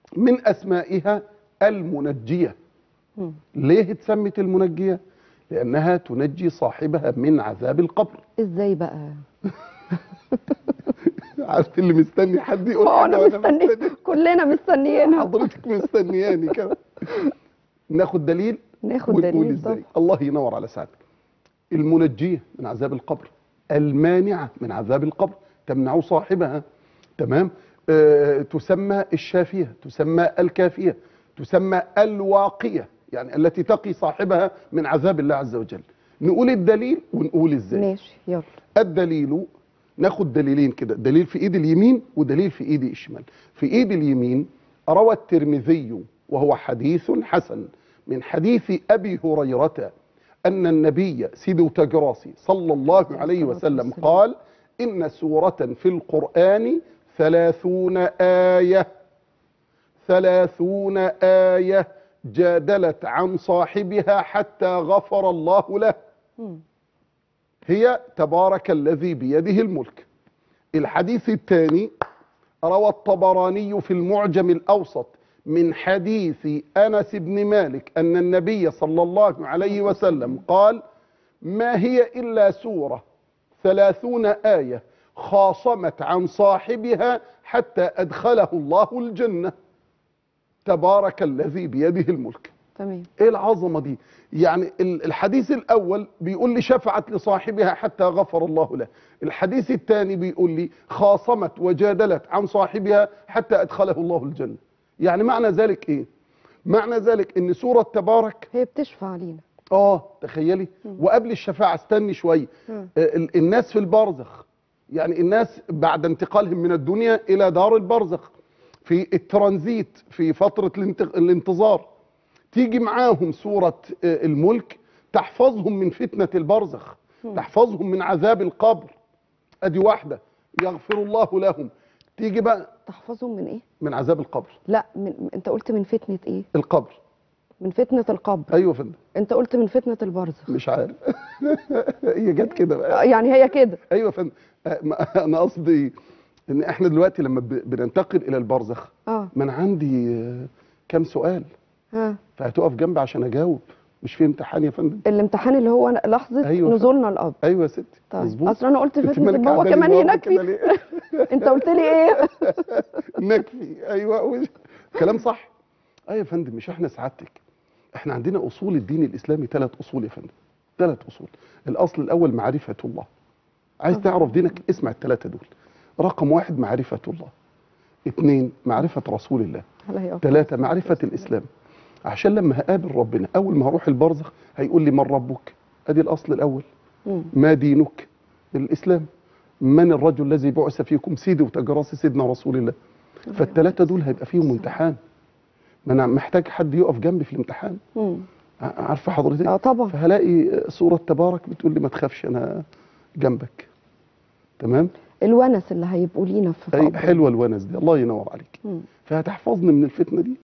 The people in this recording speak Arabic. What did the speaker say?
من أسمائها المنجية. ليه اتسمت المنجية؟ لأنها تنجي صاحبها من عذاب القبر. ازاي بقى؟ عارف اللي مستني حد يقول حاجة؟ انا مستني، كلنا مستنيينها. حضرتك مستنياني كده. ناخد دليل ناخد ونقول دليل. ازاي. الله ينور على سعادتك. المنجية من عذاب القبر، المانعة من عذاب القبر، تمنع صاحبها. تمام. تسمى الشافية، تسمى الكافية، تسمى الواقية، يعني التي تقي صاحبها من عذاب الله عز وجل. نقول الدليل ونقول ازاي. ماشي يلا. الدليل، ناخد دليلين كده، دليل في ايد اليمين ودليل في ايد الشمال. في ايد اليمين روى الترمذي وهو حديث حسن من حديث ابي هريرة ان النبي سيدو تجراسي صلى الله عليه وسلم قال: ان سورة في القرآن 30 آية، 30 آية جادلت عن صاحبها حتى غفر الله له. هي تبارك الذي بيده الملك. الحديث الثاني روى الطبراني في المعجم الأوسط من حديث أنس بن مالك أن النبي صلى الله عليه وسلم قال: ما هي إلا سورة 30 آية خاصمت عن صاحبها حتى أدخله الله الجنة. تبارك الذي بيده الملك. تمام. ايه العظمه دي؟ يعني الحديث الاول بيقول لي شفعت لصاحبها حتى غفر الله له، الحديث الثاني بيقول لي خاصمت وجادلت عن صاحبها حتى ادخله الله الجنه. يعني معنى ذلك ايه؟ معنى ذلك ان سوره تبارك هي بتشفع علينا. تخيلي. وقبل الشفاعه استني شويه. الناس في البرزخ، يعني الناس بعد انتقالهم من الدنيا الى دار البرزخ في الترانزيت في فتره الانتظار، تيجي معاهم سورة الملك تحفظهم من فتنة البرزخ، تحفظهم من عذاب القبر. ادي واحدة، يغفر الله لهم. تيجي بقى تحفظهم من ايه؟ من عذاب القبر. لا، انت قلت من فتنة ايه؟ القبر. من فتنة القبر. ايوه فندم. انت قلت من فتنة البرزخ. مش عارف. هي جت كده بقى. يعني هي كده. ايوه فندم. انا قصدي ان احنا دلوقتي لما بننتقل الى البرزخ، ما انا عندي كام سؤال، فهتقف جنبي عشان اجاوب. مش في امتحان يا فندم؟ الامتحان اللي هو لحظه نزولنا القبر. ايوه يا ستي. طيب. مظبوط. اصل انا قلت فتنه هو كمان ينكفي. انت قلت لي ايه؟ نكفي. ايوه كلام صح. ايوه يا فندم. مش احنا سعادتك، احنا عندنا اصول الدين الاسلامي 3 اصول يا فندم، 3 اصول. الاصل الاول معرفه الله. عايز تعرف دينك؟ اسمع ال3 دول. رقم 1 معرفه الله، 2 معرفه رسول الله، 3 معرفه الاسلام. عشان لما هقابل ربنا اول ما هروح البرزخ هيقول لي: من ربك؟ ادي الاصل الاول. ما دينك؟ الاسلام. من الرجل الذي بعث فيكم؟ سيدي وتجراسي سيدنا رسول الله. فال3 دول هيبقى فيهم امتحان، ما انا محتاج حد يقف جنبي في الامتحان. عارفه حضرتك؟ طبعا. فهلاقي سوره تبارك بتقول لي: ما تخافش انا جنبك. تمام. الونس اللي هيبقوا لينا في حلوه الونس دي. الله ينور عليك. فهتحفظني من الفتنه دي.